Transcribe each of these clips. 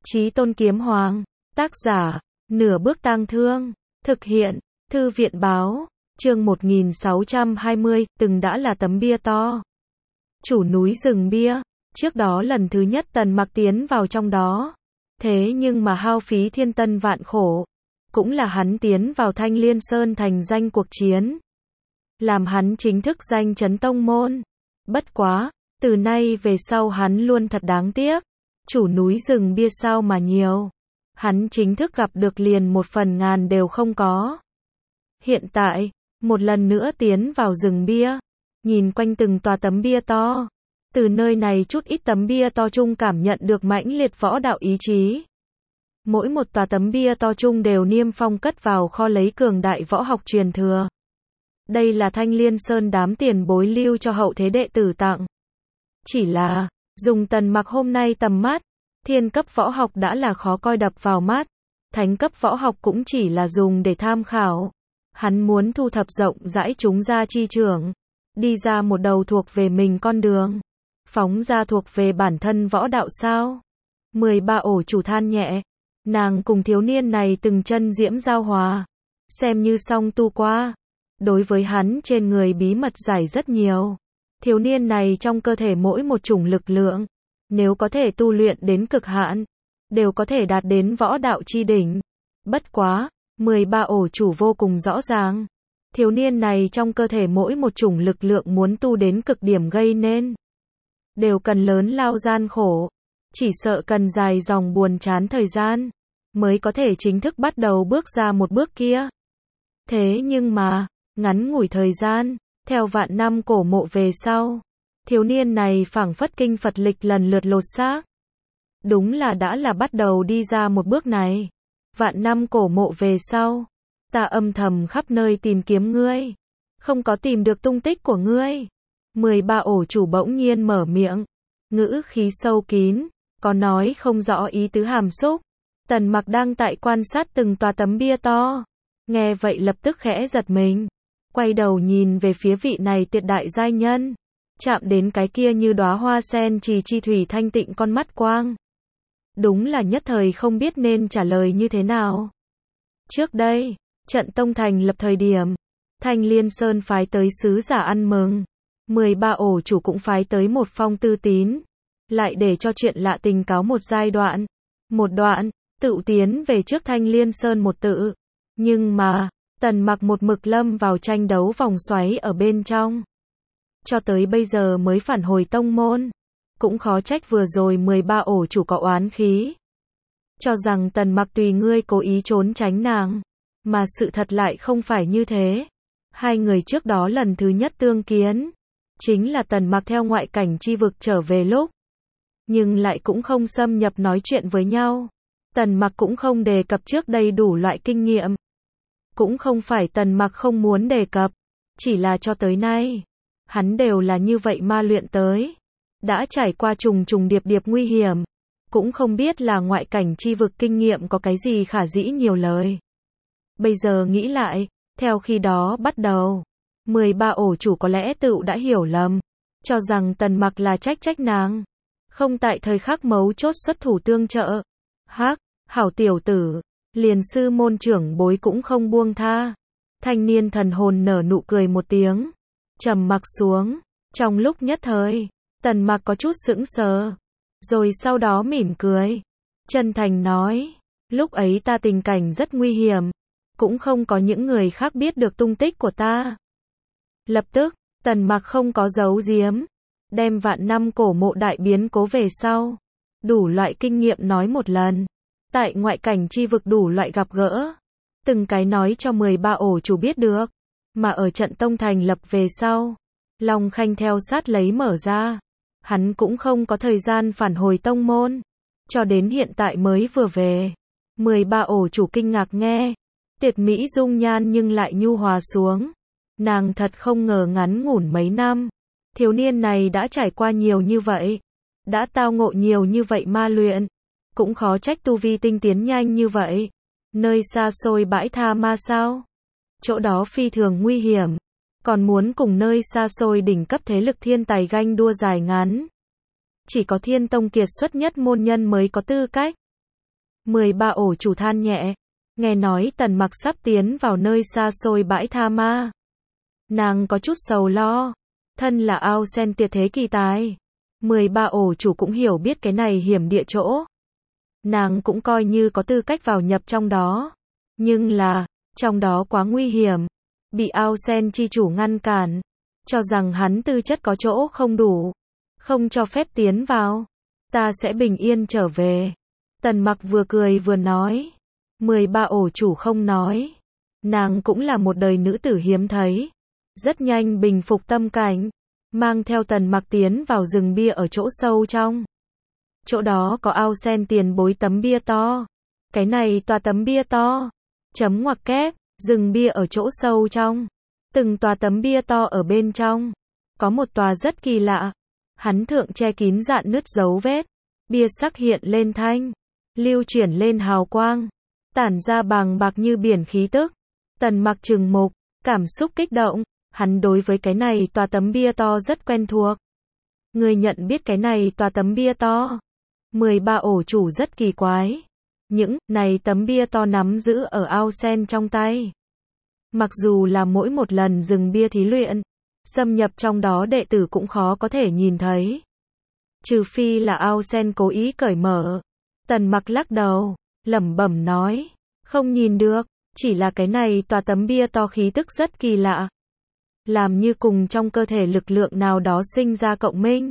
Chí Tôn Kiếm Hoàng, tác giả, Nửa Bước Tang Thương, thực hiện, Thư viện báo, chương 1620, từng đã là tấm bia to. Chủ núi rừng bia, trước đó lần thứ nhất Tần Mặc tiến vào trong đó. Thế nhưng mà hao phí thiên tân vạn khổ, cũng là hắn tiến vào Thanh Liên Sơn thành danh cuộc chiến. Làm hắn chính thức danh chấn tông môn. Bất quá, từ nay về sau hắn luôn thật đáng tiếc. Chủ núi rừng bia sao mà nhiều. Hắn chính thức gặp được liền 1/1000 đều không có. Hiện tại, một lần nữa tiến vào rừng bia, nhìn quanh từng tòa tấm bia to. Từ nơi này chút ít tấm bia to chung cảm nhận được mãnh liệt võ đạo ý chí. Mỗi một tòa tấm bia to chung đều niêm phong cất vào kho lấy cường đại võ học truyền thừa. Đây là Thanh Liên Sơn đám tiền bối lưu cho hậu thế đệ tử tặng. Chỉ là, dùng Tần Mặc hôm nay tầm mắt, thiên cấp võ học đã là khó coi đập vào mắt. Thánh cấp võ học cũng chỉ là dùng để tham khảo. Hắn muốn thu thập rộng rãi chúng ra chi trưởng. Đi ra một đầu thuộc về mình con đường. Phóng ra thuộc về bản thân võ đạo sao? 13 ổ chủ than nhẹ. Nàng cùng thiếu niên này từng chân diễm giao hòa. Xem như song tu qua. Đối với hắn trên người bí mật giải rất nhiều. Thiếu niên này trong cơ thể mỗi một chủng lực lượng. Nếu có thể tu luyện đến cực hạn. Đều có thể đạt đến võ đạo chi đỉnh. Bất quá, 13 ổ chủ vô cùng rõ ràng. Thiếu niên này trong cơ thể mỗi một chủng lực lượng muốn tu đến cực điểm gây nên. Đều cần lớn lao gian khổ. Chỉ sợ cần dài dòng buồn chán thời gian. Mới có thể chính thức bắt đầu bước ra một bước kia. Thế nhưng mà, ngắn ngủi thời gian, theo vạn năm cổ mộ về sau. Thiếu niên này phảng phất kinh Phật lịch lần lượt lột xác. Đúng là đã là bắt đầu đi ra một bước này. Vạn năm cổ mộ về sau. Ta âm thầm khắp nơi tìm kiếm ngươi. Không có tìm được tung tích của ngươi. 13 ổ chủ bỗng nhiên mở miệng. Ngữ khí sâu kín. Có nói không rõ ý tứ hàm xúc. Tần Mặc đang tại quan sát từng tòa tấm bia to. Nghe vậy lập tức khẽ giật mình. Quay đầu nhìn về phía vị này tuyệt đại giai nhân. Chạm đến cái kia như đóa hoa sen trì chi thủy thanh tịnh con mắt quang. Đúng là nhất thời không biết nên trả lời như thế nào. Trước đây, trận tông thành lập thời điểm, Thanh Liên Sơn phái tới sứ giả ăn mừng. 13 ổ chủ cũng phái tới một phong tư tín. Lại để cho chuyện lạ tình cáo một giai đoạn. Một đoạn, tự tiến về trước Thanh Liên Sơn một tự. Nhưng mà, Tần Mặc một mực lâm vào tranh đấu vòng xoáy ở bên trong. Cho tới bây giờ mới phản hồi tông môn. Cũng khó trách vừa rồi 13 ổ chủ có oán khí. Cho rằng Tần Mặc tùy ngươi cố ý trốn tránh nàng. Mà sự thật lại không phải như thế. Hai người trước đó lần thứ nhất tương kiến. Chính là Tần Mặc theo ngoại cảnh chi vực trở về lúc. Nhưng lại cũng không xâm nhập nói chuyện với nhau. Tần Mặc cũng không đề cập trước đây đủ loại kinh nghiệm. Cũng không phải Tần Mặc không muốn đề cập. Chỉ là cho tới nay. Hắn đều là như vậy ma luyện tới. Đã trải qua trùng trùng điệp điệp nguy hiểm. Cũng không biết là ngoại cảnh chi vực kinh nghiệm có cái gì khả dĩ nhiều lời. Bây giờ nghĩ lại, theo khi đó bắt đầu, 13 ổ chủ có lẽ tự đã hiểu lầm. Cho rằng Tần Mặc là trách nàng. Không tại thời khắc mấu chốt xuất thủ tương trợ. Hắc, hảo tiểu tử, liền sư môn trưởng bối cũng không buông tha. Thanh niên thần hồn nở nụ cười một tiếng. Trầm mặc xuống. Trong lúc nhất thời, Tần Mặc có chút sững sờ. Rồi sau đó mỉm cười. Chân thành nói. Lúc ấy ta tình cảnh rất nguy hiểm. Cũng không có những người khác biết được tung tích của ta. Lập tức, Tần Mặc không có giấu giếm. Đem vạn năm cổ mộ đại biến cố về sau. Đủ loại kinh nghiệm nói một lần. Tại ngoại cảnh chi vực đủ loại gặp gỡ. Từng cái nói cho 13 ổ chủ biết được. Mà ở trận tông thành lập về sau. Long Khanh theo sát lấy mở ra. Hắn cũng không có thời gian phản hồi tông môn. Cho đến hiện tại mới vừa về. 13 ổ chủ kinh ngạc nghe. Tuyệt mỹ dung nhan nhưng lại nhu hòa xuống. Nàng thật không ngờ ngắn ngủn mấy năm. Thiếu niên này đã trải qua nhiều như vậy. Đã tao ngộ nhiều như vậy ma luyện. Cũng khó trách tu vi tinh tiến nhanh như vậy. Nơi xa xôi bãi tha ma sao? Chỗ đó phi thường nguy hiểm. Còn muốn cùng nơi xa xôi đỉnh cấp thế lực thiên tài ganh đua dài ngắn. Chỉ có Thiên Tông kiệt xuất nhất môn nhân mới có tư cách. 13 ổ chủ than nhẹ. Nghe nói Tần Mặc sắp tiến vào nơi xa xôi bãi tha ma. Nàng có chút sầu lo. Thân là ao sen tuyệt thế kỳ tài. 13 ổ chủ cũng hiểu biết cái này hiểm địa chỗ. Nàng cũng coi như có tư cách vào nhập trong đó. Nhưng là, trong đó quá nguy hiểm. Bị ao sen chi chủ ngăn cản. Cho rằng hắn tư chất có chỗ không đủ. Không cho phép tiến vào. Ta sẽ bình yên trở về. Tần Mặc vừa cười vừa nói. 13 ổ chủ không nói. Nàng cũng là một đời nữ tử hiếm thấy. Rất nhanh bình phục tâm cảnh. Mang theo Tần Mặc tiến vào rừng bia ở chỗ sâu trong. Chỗ đó có ao sen tiền bối tấm bia to. Cái này tòa tấm bia to. Chấm ngoặc kép, rừng bia ở chỗ sâu trong. Từng tòa tấm bia to ở bên trong. Có một tòa rất kỳ lạ. Hắn thượng che kín rạn nứt dấu vết. Bia sắc hiện lên thanh. Lưu chuyển lên hào quang. Tản ra bàng bạc như biển khí tức. Tần Mặc trừng mục, cảm xúc kích động. Hắn đối với cái này tòa tấm bia to rất quen thuộc. Người nhận biết cái này tòa tấm bia to. 13 ổ chủ rất kỳ quái. Những này tấm bia to nắm giữ ở ao sen trong tay. Mặc dù là mỗi một lần dừng bia thí luyện, xâm nhập trong đó đệ tử cũng khó có thể nhìn thấy. Trừ phi là ao sen cố ý cởi mở. Tần Mặc lắc đầu, lẩm bẩm nói, không nhìn được, chỉ là cái này tòa tấm bia to khí tức rất kỳ lạ. Làm như cùng trong cơ thể lực lượng nào đó sinh ra cộng minh.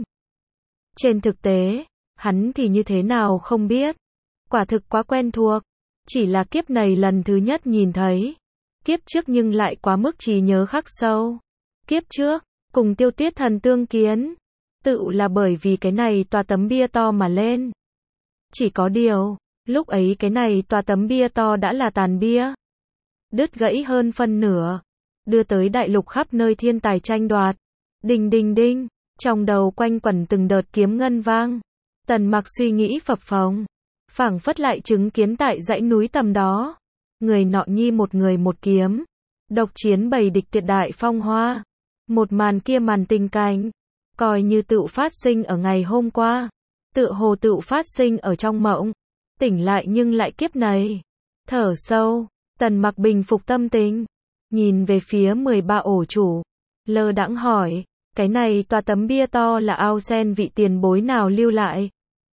Trên thực tế, hắn thì như thế nào không biết. Quả thực quá quen thuộc. Chỉ là kiếp này lần thứ nhất nhìn thấy. Kiếp trước nhưng lại quá mức trí nhớ khắc sâu. Kiếp trước, cùng Tiêu Tuyết Thần tương kiến. Tự là bởi vì cái này tòa tấm bia to mà lên. Chỉ có điều, lúc ấy cái này tòa tấm bia to đã là tàn bia. Đứt gãy hơn phân nửa. Đưa tới đại lục khắp nơi thiên tài tranh đoạt. Đinh đinh đinh, trong đầu quanh quẩn từng đợt kiếm ngân vang. Tần Mặc suy nghĩ phập phồng. Phảng phất lại chứng kiến tại dãy núi tầm đó. Người nọ nhi một người một kiếm. Độc chiến bầy địch tuyệt đại phong hoa. Một màn kia màn tình cảnh. Coi như tựu phát sinh ở ngày hôm qua. Tựa hồ tựu phát sinh ở trong mộng. Tỉnh lại nhưng lại kiếp này. Thở sâu, Tần Mặc bình phục tâm tình. Nhìn về phía 13 ổ chủ. Lơ đãng hỏi. Cái này tòa tấm bia to là ao sen vị tiền bối nào lưu lại?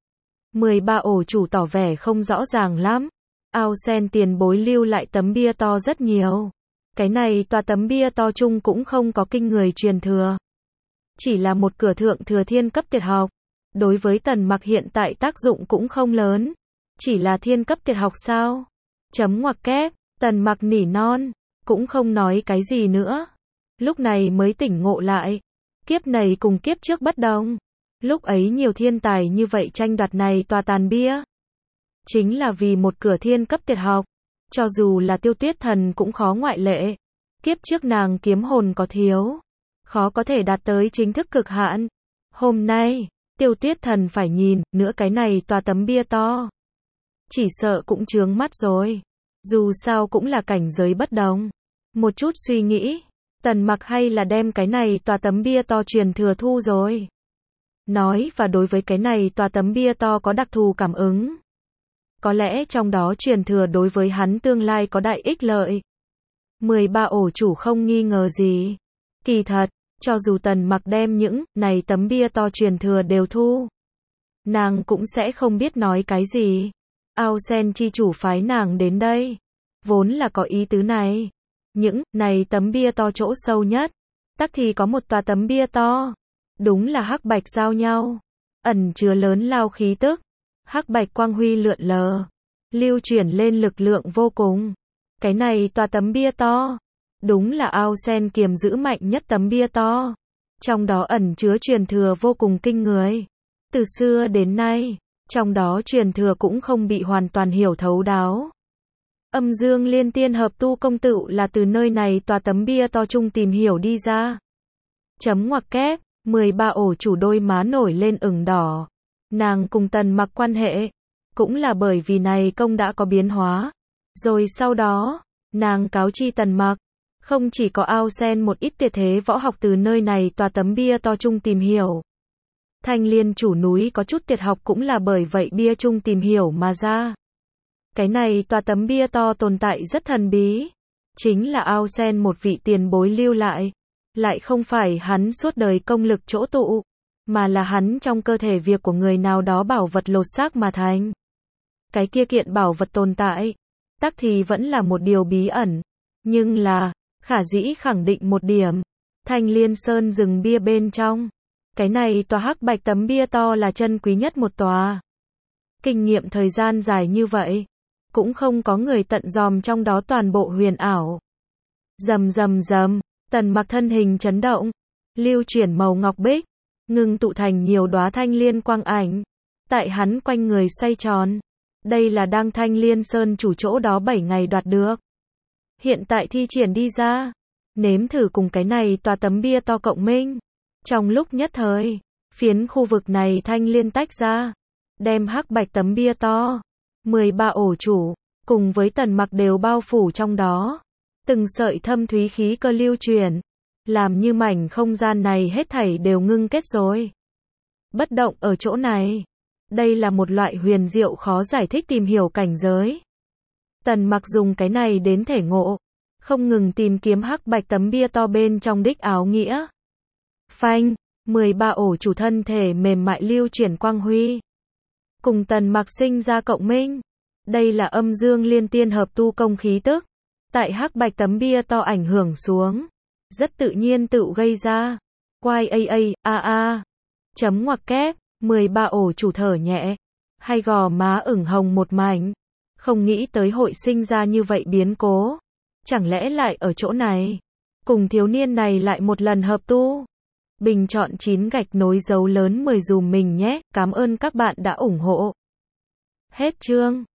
13 ổ chủ tỏ vẻ không rõ ràng lắm. Ao sen tiền bối lưu lại tấm bia to rất nhiều. Cái này tòa tấm bia to chung cũng không có kinh người truyền thừa. Chỉ là một cửa thượng thừa thiên cấp tuyệt học. Đối với Tần Mặc hiện tại tác dụng cũng không lớn. Chỉ là thiên cấp tuyệt học sao? Chấm ngoặc kép, Tần Mặc nỉ non. Cũng không nói cái gì nữa. Lúc này mới tỉnh ngộ lại. Kiếp này cùng kiếp trước bất đồng. Lúc ấy nhiều thiên tài như vậy tranh đoạt này tòa tàn bia. Chính là vì một cửa thiên cấp tuyệt học. Cho dù là Tiêu Tuyết Thần cũng khó ngoại lệ. Kiếp trước nàng kiếm hồn có thiếu. Khó có thể đạt tới chính thức cực hạn. Hôm nay, Tiêu Tuyết Thần phải nhìn nữa cái này tòa tấm bia to. Chỉ sợ cũng chướng mắt rồi. Dù sao cũng là cảnh giới bất đồng. Một chút suy nghĩ. Tần Mặc hay là đem cái này tòa tấm bia to truyền thừa thu rồi. Nói và đối với cái này tòa tấm bia to có đặc thù cảm ứng. Có lẽ trong đó truyền thừa đối với hắn tương lai có đại ích lợi. 13 ổ chủ không nghi ngờ gì. Kỳ thật, cho dù Tần Mặc đem những này tấm bia to truyền thừa đều thu. Nàng cũng sẽ không biết nói cái gì. Ao sen chi chủ phái nàng đến đây. Vốn là có ý tứ này. Những này tấm bia to chỗ sâu nhất. Tắc thì có một tòa tấm bia to. Đúng là hắc bạch giao nhau. Ẩn chứa lớn lao khí tức. Hắc bạch quang huy lượn lờ. Lưu chuyển lên lực lượng vô cùng. Cái này tòa tấm bia to. Đúng là ao sen kiềm giữ mạnh nhất tấm bia to. Trong đó ẩn chứa truyền thừa vô cùng kinh người. Từ xưa đến nay, trong đó truyền thừa cũng không bị hoàn toàn hiểu thấu đáo. Âm dương liên tiên hợp tu công tựu là từ nơi này tòa tấm bia to chung tìm hiểu đi ra. Chấm ngoặc kép, 13 ổ chủ đôi má nổi lên ửng đỏ. Nàng cùng Tần Mặc quan hệ, cũng là bởi vì này công đã có biến hóa. Rồi sau đó, nàng cáo chi Tần Mặc, không chỉ có ao sen một ít tuyệt thế võ học từ nơi này tòa tấm bia to chung tìm hiểu. Thanh Liên chủ núi có chút tuyệt học cũng là bởi vậy bia chung tìm hiểu mà ra. Cái này tòa tấm bia to tồn tại rất thần bí. Chính là Ao Sen một vị tiền bối lưu lại. Lại không phải hắn suốt đời công lực chỗ tụ, mà là hắn trong cơ thể việc của người nào đó bảo vật lột xác mà thành. Cái kia kiện bảo vật tồn tại, tắc thì vẫn là một điều bí ẩn. Nhưng là, khả dĩ khẳng định một điểm. Thanh Liên Sơn rừng bia bên trong. Cái này tòa hắc bạch tấm bia to là chân quý nhất một tòa. Kinh nghiệm thời gian dài như vậy, cũng không có người tận dòm trong đó toàn bộ huyền ảo. Rầm rầm rầm, Tần Mặc thân hình chấn động, lưu chuyển màu ngọc bích, ngưng tụ thành nhiều đóa thanh liên quang ảnh, tại hắn quanh người xoay tròn. Đây là đang Thanh Liên Sơn chủ chỗ đó 7 ngày đoạt được. Hiện tại thi triển đi ra, nếm thử cùng cái này tòa tấm bia to cộng minh. Trong lúc nhất thời, phiến khu vực này thanh liên tách ra, đem hắc bạch tấm bia to, 13 ổ chủ, cùng với Tần Mặc đều bao phủ trong đó. Từng sợi thâm thúy khí cơ lưu truyền, làm như mảnh không gian này hết thảy đều ngưng kết rồi. Bất động ở chỗ này. Đây là một loại huyền diệu khó giải thích tìm hiểu cảnh giới. Tần Mặc dùng cái này đến thể ngộ, không ngừng tìm kiếm hắc bạch tấm bia to bên trong đích áo nghĩa. Phanh, 13 ổ chủ thân thể mềm mại lưu chuyển quang huy, cùng Tần Mặc sinh ra cộng minh. Đây là âm dương liên tiên hợp tu công khí tức, tại hắc bạch tấm bia to ảnh hưởng xuống, rất tự nhiên tự gây ra. Quai chấm ngoặc kép, 13 ổ chủ thở nhẹ, hay gò má ửng hồng một mảnh. Không nghĩ tới hội sinh ra như vậy biến cố. Chẳng lẽ lại ở chỗ này, cùng thiếu niên này lại một lần hợp tu. Bình chọn 9 gạch nối dấu lớn 10 dùm mình nhé. Cảm ơn các bạn đã ủng hộ. Hết chương.